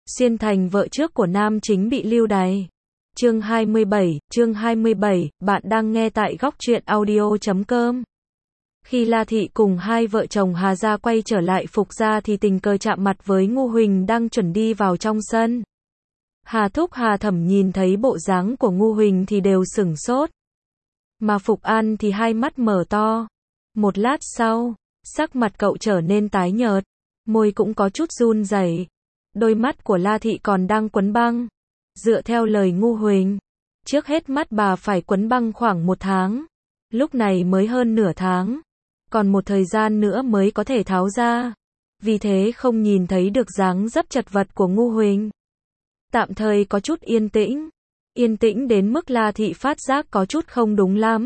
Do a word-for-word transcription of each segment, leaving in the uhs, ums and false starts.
Xuyên thành vợ trước của nam chính bị lưu đày. Chương hai mươi bảy, chương hai mươi bảy, bạn đang nghe tại góc truyện audio chấm com. Khi La Thị cùng hai vợ chồng Hà Gia quay trở lại Phục Gia thì tình cờ chạm mặt với Ngu Huỳnh đang chuẩn đi vào trong sân. Hà Thúc Hà Thẩm nhìn thấy bộ dáng của Ngu Huỳnh thì đều sửng sốt. Mà Phục An thì hai mắt mở to. Một lát sau, sắc mặt cậu trở nên tái nhợt, môi cũng có chút run rẩy. Đôi mắt của La Thị còn đang quấn băng. Dựa theo lời Ngu Huỳnh, trước hết mắt bà phải quấn băng khoảng một tháng. Lúc này mới hơn nửa tháng. Còn một thời gian nữa mới có thể tháo ra. Vì thế không nhìn thấy được dáng dấp chật vật của Ngu Huỳnh. Tạm thời có chút yên tĩnh. Yên tĩnh đến mức La Thị phát giác có chút không đúng lắm.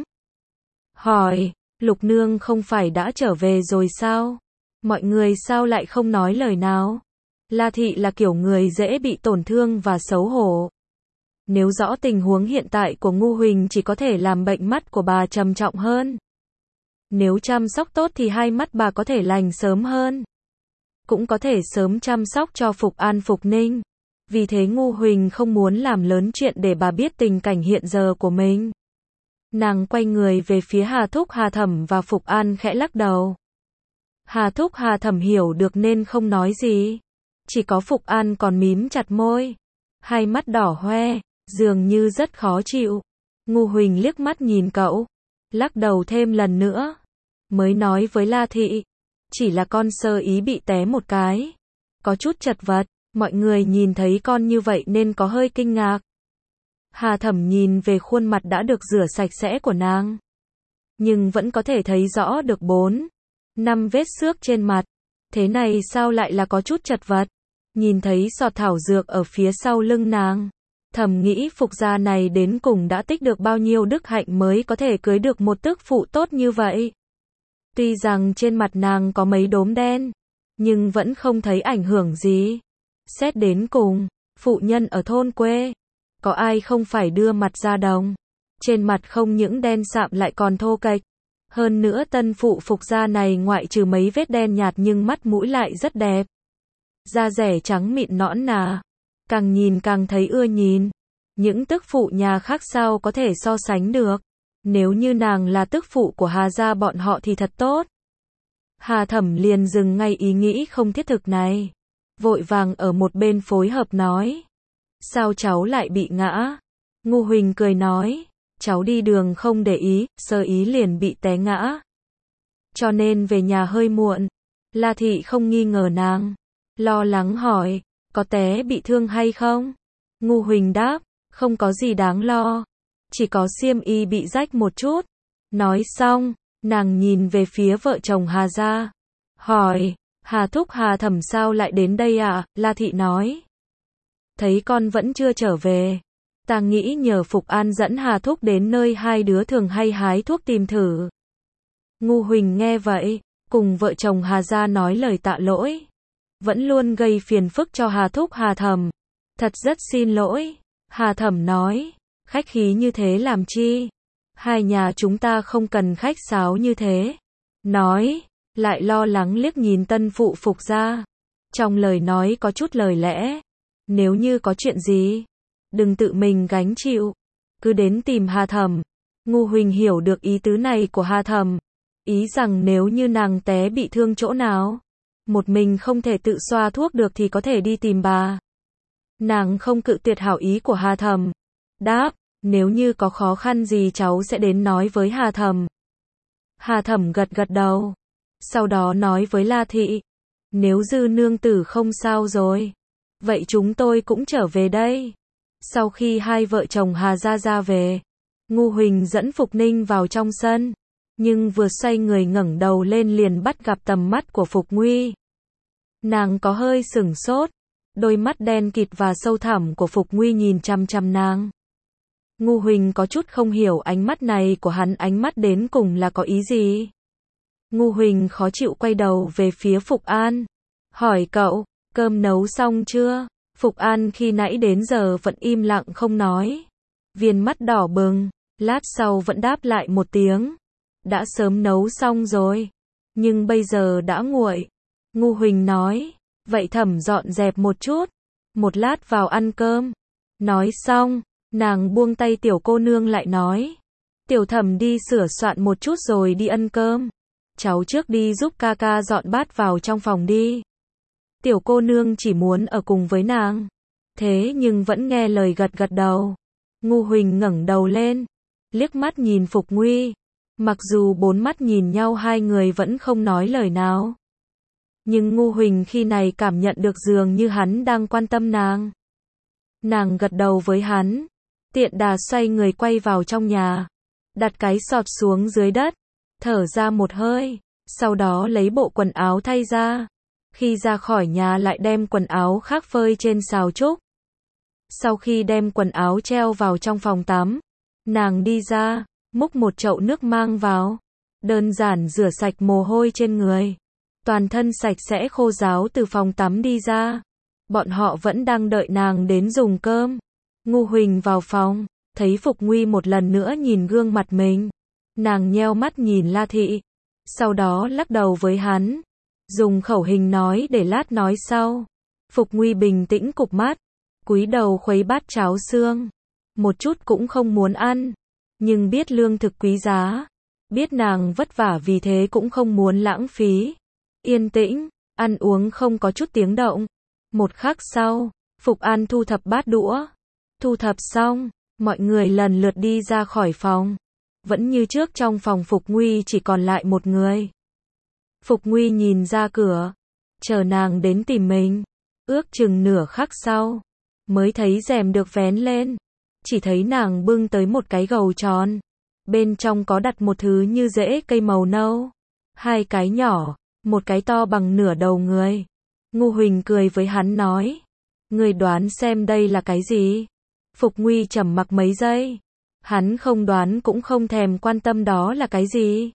Hỏi, Lục Nương không phải đã trở về rồi sao? Mọi người sao lại không nói lời nào? La Thị là kiểu người dễ bị tổn thương và xấu hổ. Nếu rõ tình huống hiện tại của Ngu Huỳnh chỉ có thể làm bệnh mắt của bà trầm trọng hơn. Nếu chăm sóc tốt thì hai mắt bà có thể lành sớm hơn. Cũng có thể sớm chăm sóc cho Phục An Phục Ninh. Vì thế Ngu Huỳnh không muốn làm lớn chuyện để bà biết tình cảnh hiện giờ của mình. Nàng quay người về phía Hà Thúc Hà Thẩm và Phục An khẽ lắc đầu. Hà Thúc Hà Thẩm hiểu được nên không nói gì. Chỉ có Phục An còn mím chặt môi. Hai mắt đỏ hoe, dường như rất khó chịu. Ngu Huỳnh liếc mắt nhìn cậu. Lắc đầu thêm lần nữa. Mới nói với La Thị. Chỉ là con sơ ý bị té một cái. Có chút chật vật. Mọi người nhìn thấy con như vậy nên có hơi kinh ngạc. Hà Thẩm nhìn về khuôn mặt đã được rửa sạch sẽ của nàng. Nhưng vẫn có thể thấy rõ được bốn, năm vết xước trên mặt. Thế này sao lại là có chút chật vật. Nhìn thấy sọt thảo dược ở phía sau lưng nàng. Thầm nghĩ Phục Gia này đến cùng đã tích được bao nhiêu đức hạnh mới có thể cưới được một tức phụ tốt như vậy. Tuy rằng trên mặt nàng có mấy đốm đen, nhưng vẫn không thấy ảnh hưởng gì. Xét đến cùng, phụ nhân ở thôn quê, có ai không phải đưa mặt ra đồng. Trên mặt không những đen sạm lại còn thô kệch. Hơn nữa tân phụ Phục Gia này ngoại trừ mấy vết đen nhạt nhưng mắt mũi lại rất đẹp. Da rẻ trắng mịn nõn nà. Càng nhìn càng thấy ưa nhìn. Những tức phụ nhà khác sao có thể so sánh được. Nếu như nàng là tức phụ của Hà Gia bọn họ thì thật tốt. Hà Thẩm liền dừng ngay ý nghĩ không thiết thực này. Vội vàng ở một bên phối hợp nói. Sao cháu lại bị ngã? Ngu Huỳnh cười nói. Cháu đi đường không để ý, sơ ý liền bị té ngã. Cho nên về nhà hơi muộn. La Thị không nghi ngờ nàng. Lo lắng hỏi, có té bị thương hay không? Ngu Huỳnh đáp, không có gì đáng lo. Chỉ có xiêm y bị rách một chút. Nói xong, nàng nhìn về phía vợ chồng Hà Gia. Hỏi, Hà Thúc Hà Thẩm sao lại đến đây ạ? À? La Thị nói. Thấy con vẫn chưa trở về. Ta nghĩ nhờ Phục An dẫn Hà Thúc đến nơi hai đứa thường hay hái thuốc tìm thử. Ngu Huỳnh nghe vậy, cùng vợ chồng Hà Gia nói lời tạ lỗi. Vẫn luôn gây phiền phức cho Hà Thúc Hà Thẩm. Thật rất xin lỗi. Hà Thẩm nói, khách khí như thế làm chi? Hai nhà chúng ta không cần khách sáo như thế. Nói, lại lo lắng liếc nhìn tân phụ Phục Gia. Trong lời nói có chút lời lẽ. Nếu như có chuyện gì, đừng tự mình gánh chịu. Cứ đến tìm Hà Thẩm. Ngu Huỳnh hiểu được ý tứ này của Hà Thẩm. Ý rằng nếu như nàng té bị thương chỗ nào, một mình không thể tự xoa thuốc được thì có thể đi tìm bà. Nàng không cự tuyệt hảo ý của Hà Thẩm. Đáp, nếu như có khó khăn gì cháu sẽ đến nói với Hà Thẩm. Hà Thẩm gật gật đầu. Sau đó nói với La Thị. Nếu Dư nương tử không sao rồi, vậy chúng tôi cũng trở về đây. Sau khi hai vợ chồng Hà Gia ra về, Ngu Huỳnh dẫn Phục Ninh vào trong sân. Nhưng vừa xoay người ngẩng đầu lên liền bắt gặp tầm mắt của Phục Nguy. Nàng có hơi sửng sốt. Đôi mắt đen kịt và sâu thẳm của Phục Nguy nhìn chăm chăm nàng. Ngu Huỳnh có chút không hiểu ánh mắt này của hắn, ánh mắt đến cùng là có ý gì. Ngu Huỳnh khó chịu quay đầu về phía Phục An. Hỏi cậu, cơm nấu xong chưa? Phục An khi nãy đến giờ vẫn im lặng không nói. Viền mắt đỏ bừng, lát sau vẫn đáp lại một tiếng. Đã sớm nấu xong rồi. Nhưng bây giờ đã nguội. Ngu Huỳnh nói, vậy Thẩm dọn dẹp một chút. một lát vào ăn cơm. Nói xong, nàng buông tay tiểu cô nương lại nói. Tiểu thẩm đi sửa soạn một chút rồi đi ăn cơm. Cháu trước đi giúp ca ca dọn bát vào trong phòng đi. Tiểu cô nương chỉ muốn ở cùng với nàng. Thế nhưng vẫn nghe lời gật gật đầu. Ngu Huỳnh ngẩng đầu lên, liếc mắt nhìn Phục Nguy. Mặc dù bốn mắt nhìn nhau hai người vẫn không nói lời nào. Nhưng Ngu Huỳnh khi này cảm nhận được dường như hắn đang quan tâm nàng. Nàng gật đầu với hắn, tiện đà xoay người quay vào trong nhà. Đặt cái sọt xuống dưới đất, thở ra một hơi, sau đó lấy bộ quần áo thay ra. Khi ra khỏi nhà lại đem quần áo khác phơi trên xào trúc. Sau khi đem quần áo treo vào trong phòng tắm, nàng đi ra, múc một chậu nước mang vào. Đơn giản rửa sạch mồ hôi trên người. Toàn thân sạch sẽ khô ráo từ phòng tắm đi ra. Bọn họ vẫn đang đợi nàng đến dùng cơm. Ngu Huỳnh vào phòng, thấy Phục Nguy một lần nữa nhìn gương mặt mình. Nàng nheo mắt nhìn La Thị, sau đó lắc đầu với hắn, dùng khẩu hình nói để lát nói sau. Phục Nguy bình tĩnh cụp mắt, cúi đầu khuấy bát cháo xương, một chút cũng không muốn ăn, nhưng biết lương thực quý giá, biết nàng vất vả vì thế cũng không muốn lãng phí. Yên tĩnh, ăn uống không có chút tiếng động. Một khắc sau, Phục An thu thập bát đũa. Thu thập xong, mọi người lần lượt đi ra khỏi phòng. Vẫn như trước trong phòng Phục Nguy chỉ còn lại một người. Phục Nguy nhìn ra cửa, chờ nàng đến tìm mình. Ước chừng nửa khắc sau, mới thấy rèm được vén lên. Chỉ thấy nàng bưng tới một cái gầu tròn. Bên trong có đặt một thứ như rễ cây màu nâu. Hai cái nhỏ, một cái to bằng nửa đầu người. Ngu Huỳnh cười với hắn nói. Người đoán xem đây là cái gì? Phục Nguy trầm mặc mấy giây. Hắn không đoán cũng không thèm quan tâm đó là cái gì.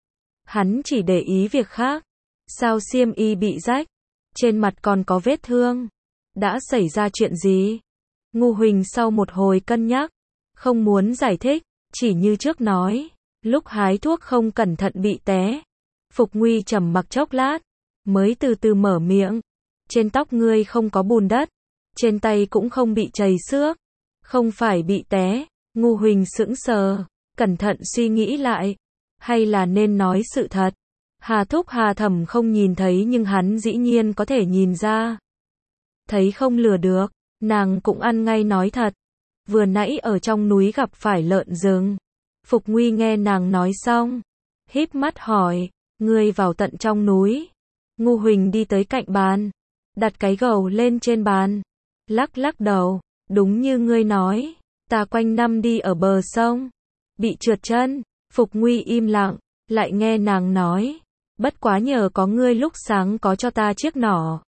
Hắn chỉ để ý việc khác. Sao xiêm y bị rách? Trên mặt còn có vết thương. Đã xảy ra chuyện gì? Ngu Huỳnh sau một hồi cân nhắc, không muốn giải thích, chỉ như trước nói. Lúc hái thuốc không cẩn thận bị té. Phục Nguy trầm mặc chốc lát, mới từ từ mở miệng. Trên tóc ngươi không có bùn đất, trên tay cũng không bị chảy xước, không phải bị té. Ngu Huỳnh sững sờ, cẩn thận suy nghĩ lại, hay là nên nói sự thật. Hà Thúc Hà Thẩm không nhìn thấy nhưng hắn dĩ nhiên có thể nhìn ra. Thấy không lừa được, nàng cũng ăn ngay nói thật. Vừa nãy ở trong núi gặp phải lợn rừng. Phục Nguy nghe nàng nói xong, híp mắt hỏi, ngươi vào tận trong núi. Ngu Huỳnh đi tới cạnh bàn, đặt cái gầu lên trên bàn, lắc lắc đầu, đúng như ngươi nói, ta quanh năm đi ở bờ sông, bị trượt chân. Phục Nguy im lặng, lại nghe nàng nói, bất quá nhờ có ngươi lúc sáng có cho ta chiếc nỏ.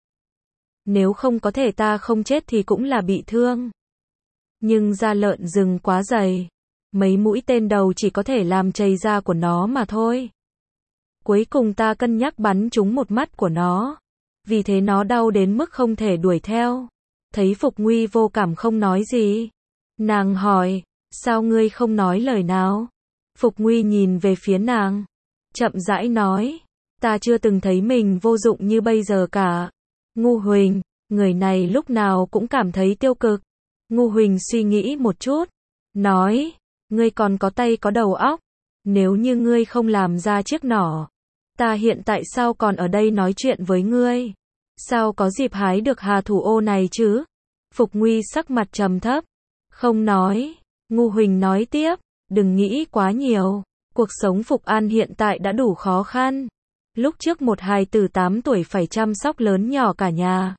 Nếu không có thể ta không chết thì cũng là bị thương. Nhưng da lợn rừng quá dày, mấy mũi tên đầu chỉ có thể làm chảy da của nó mà thôi. Cuối cùng ta cân nhắc bắn trúng một mắt của nó, vì thế nó đau đến mức không thể đuổi theo. Thấy Phục Nguy vô cảm không nói gì, nàng hỏi, sao ngươi không nói lời nào? Phục Nguy nhìn về phía nàng, chậm rãi nói, ta chưa từng thấy mình vô dụng như bây giờ cả. Ngu Huỳnh, người này lúc nào cũng cảm thấy tiêu cực. Ngu Huỳnh suy nghĩ một chút, nói, ngươi còn có tay có đầu óc, nếu như ngươi không làm ra chiếc nỏ, ta hiện tại sao còn ở đây nói chuyện với ngươi? Sao có dịp hái được hà thủ ô này chứ? Phục Nguy sắc mặt trầm thấp, không nói. Ngu Huỳnh nói tiếp, đừng nghĩ quá nhiều, cuộc sống Phục An hiện tại đã đủ khó khăn. Lúc trước một hài tử tám tuổi phải chăm sóc lớn nhỏ cả nhà,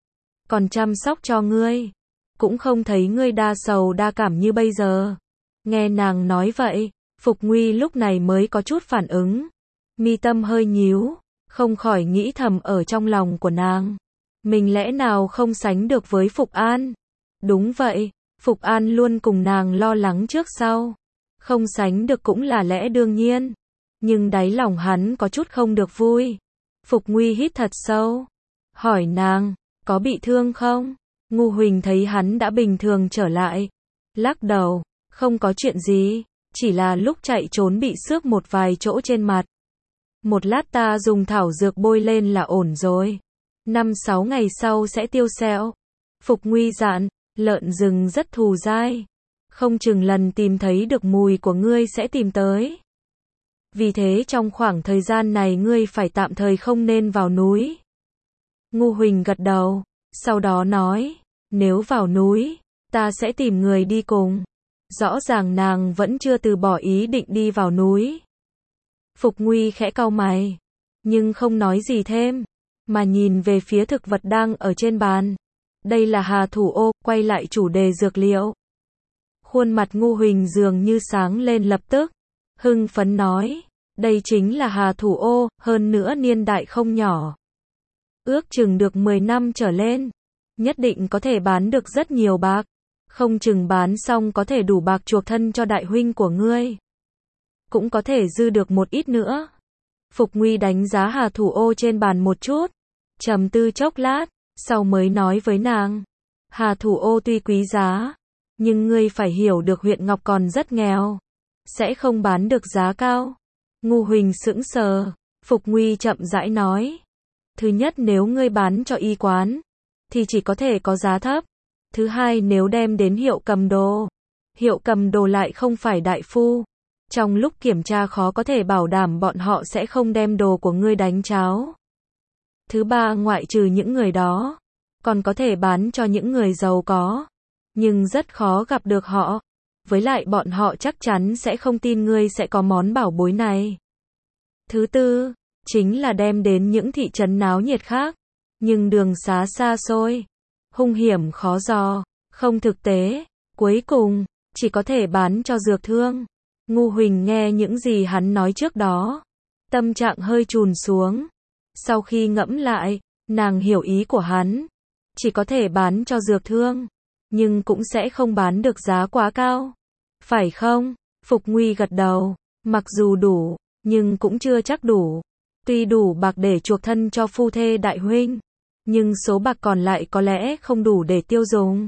còn chăm sóc cho ngươi, cũng không thấy ngươi đa sầu đa cảm như bây giờ. Nghe nàng nói vậy, Phục Nguy lúc này mới có chút phản ứng, mi tâm hơi nhíu, không khỏi nghĩ thầm ở trong lòng của nàng, mình lẽ nào không sánh được với Phục An? Đúng vậy, Phục An luôn cùng nàng lo lắng trước sau, không sánh được cũng là lẽ đương nhiên. Nhưng đáy lòng hắn có chút không được vui. Phục Nguy hít thật sâu, hỏi nàng, có bị thương không? Ngu Huỳnh thấy hắn đã bình thường trở lại, lắc đầu, không có chuyện gì, chỉ là lúc chạy trốn bị xước một vài chỗ trên mặt. Một lát ta dùng thảo dược bôi lên là ổn rồi. Năm sáu ngày sau sẽ tiêu sẹo. Phục Nguy dặn, lợn rừng rất thù dai. Không chừng lần tìm thấy được mùi của ngươi sẽ tìm tới. Vì thế trong khoảng thời gian này ngươi phải tạm thời không nên vào núi. Ngô Huỳnh gật đầu, sau đó nói, nếu vào núi, ta sẽ tìm người đi cùng. Rõ ràng nàng vẫn chưa từ bỏ ý định đi vào núi. Phục Nguy khẽ cau mày, nhưng không nói gì thêm, mà nhìn về phía thực vật đang ở trên bàn. Đây là hà thủ ô, quay lại chủ đề dược liệu. Khuôn mặt Ngô Huỳnh dường như sáng lên lập tức, hưng phấn nói, đây chính là hà thủ ô, hơn nữa niên đại không nhỏ. Ước chừng được mười năm trở lên, nhất định có thể bán được rất nhiều bạc, không chừng bán xong có thể đủ bạc chuộc thân cho đại huynh của ngươi. Cũng có thể dư được một ít nữa. Phục Nguy đánh giá hà thủ ô trên bàn một chút, trầm tư chốc lát, sau mới nói với nàng, hà thủ ô tuy quý giá, nhưng ngươi phải hiểu được huyện Ngọc còn rất nghèo, sẽ không bán được giá cao. Ngô Huỳnh sững sờ, Phục Nguy chậm rãi nói, thứ nhất nếu ngươi bán cho y quán, thì chỉ có thể có giá thấp. Thứ hai nếu đem đến hiệu cầm đồ, hiệu cầm đồ lại không phải đại phu. Trong lúc kiểm tra khó có thể bảo đảm bọn họ sẽ không đem đồ của ngươi đánh cháo. Thứ ba ngoại trừ những người đó, còn có thể bán cho những người giàu có, nhưng rất khó gặp được họ. Với lại bọn họ chắc chắn sẽ không tin ngươi sẽ có món bảo bối này. Thứ tư, chính là đem đến những thị trấn náo nhiệt khác, nhưng đường xá xa xôi, hung hiểm khó dò, không thực tế. Cuối cùng, chỉ có thể bán cho dược thương. Ngô Huỳnh nghe những gì hắn nói trước đó, tâm trạng hơi chùn xuống. Sau khi ngẫm lại, nàng hiểu ý của hắn, chỉ có thể bán cho dược thương, nhưng cũng sẽ không bán được giá quá cao. Phải không? Phục Nguy gật đầu, mặc dù đủ, nhưng cũng chưa chắc đủ. Tuy đủ bạc để chuộc thân cho phu thê đại huynh, nhưng số bạc còn lại có lẽ không đủ để tiêu dùng.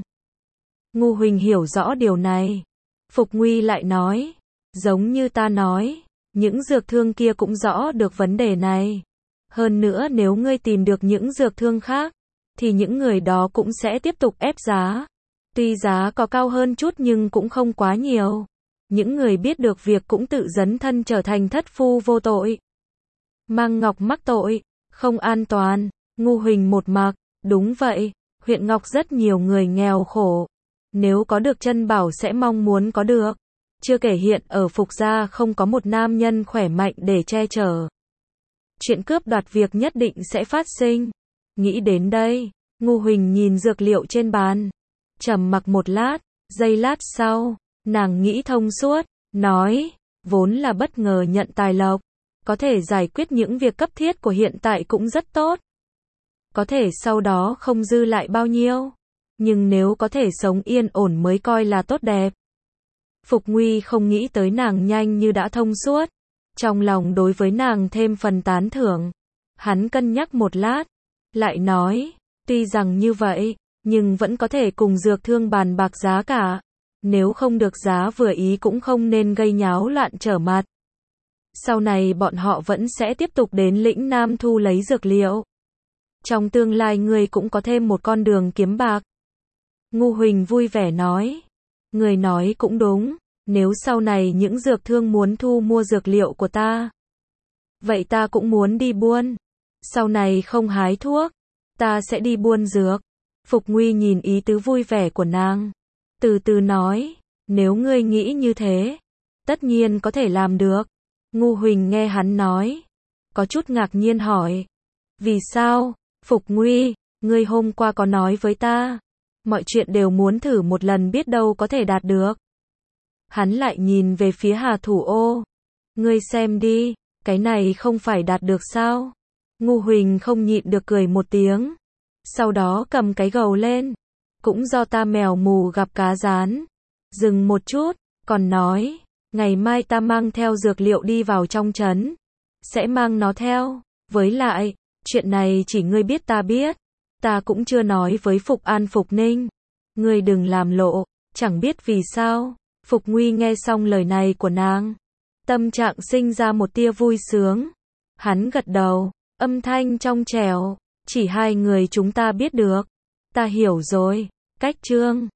Ngô Huỳnh hiểu rõ điều này. Phục Nguy lại nói, giống như ta nói, những dược thương kia cũng rõ được vấn đề này. Hơn nữa nếu ngươi tìm được những dược thương khác, thì những người đó cũng sẽ tiếp tục ép giá. Tuy giá có cao hơn chút nhưng cũng không quá nhiều. Những người biết được việc cũng tự dấn thân trở thành thất phu vô tội. Mang Ngọc mắc tội, không an toàn. Ngô Huỳnh một mạc, đúng vậy, huyện Ngọc rất nhiều người nghèo khổ. Nếu có được chân bảo sẽ mong muốn có được. Chưa kể hiện ở Phục gia không có một nam nhân khỏe mạnh để che chở. Chuyện cướp đoạt việc nhất định sẽ phát sinh. Nghĩ đến đây, Ngô Huỳnh nhìn dược liệu trên bàn, trầm mặc một lát, giây lát sau, nàng nghĩ thông suốt, nói, vốn là bất ngờ nhận tài lộc, có thể giải quyết những việc cấp thiết của hiện tại cũng rất tốt. Có thể sau đó không dư lại bao nhiêu, nhưng nếu có thể sống yên ổn mới coi là tốt đẹp. Phục Nguy không nghĩ tới nàng nhanh như đã thông suốt, trong lòng đối với nàng thêm phần tán thưởng. Hắn cân nhắc một lát, lại nói, tuy rằng như vậy, nhưng vẫn có thể cùng dược thương bàn bạc giá cả. Nếu không được giá vừa ý cũng không nên gây nháo loạn trở mặt. Sau này bọn họ vẫn sẽ tiếp tục đến lĩnh Nam thu lấy dược liệu. Trong tương lai ngươi cũng có thêm một con đường kiếm bạc. Ngô Huỳnh vui vẻ nói, người nói cũng đúng, nếu sau này những dược thương muốn thu mua dược liệu của ta, vậy ta cũng muốn đi buôn. Sau này không hái thuốc, ta sẽ đi buôn dược. Phục Nguy nhìn ý tứ vui vẻ của nàng, từ từ nói, nếu ngươi nghĩ như thế, tất nhiên có thể làm được. Ngô Huỳnh nghe hắn nói, có chút ngạc nhiên hỏi, vì sao? Phục Nguy, ngươi hôm qua có nói với ta, mọi chuyện đều muốn thử một lần biết đâu có thể đạt được. Hắn lại nhìn về phía Hà Thủ Ô, ngươi xem đi, cái này không phải đạt được sao? Ngô Huỳnh không nhịn được cười một tiếng, sau đó cầm cái gầu lên, cũng do ta mèo mù gặp cá rán. Dừng một chút, còn nói, ngày mai ta mang theo dược liệu đi vào trong trấn, sẽ mang nó theo, với lại, chuyện này chỉ ngươi biết ta biết, ta cũng chưa nói với Phục An Phục Ninh, ngươi đừng làm lộ. Chẳng biết vì sao, Phục Nguy nghe xong lời này của nàng, tâm trạng sinh ra một tia vui sướng. Hắn gật đầu, âm thanh trong trẻo, chỉ hai người chúng ta biết được, Ta hiểu rồi. Cách chương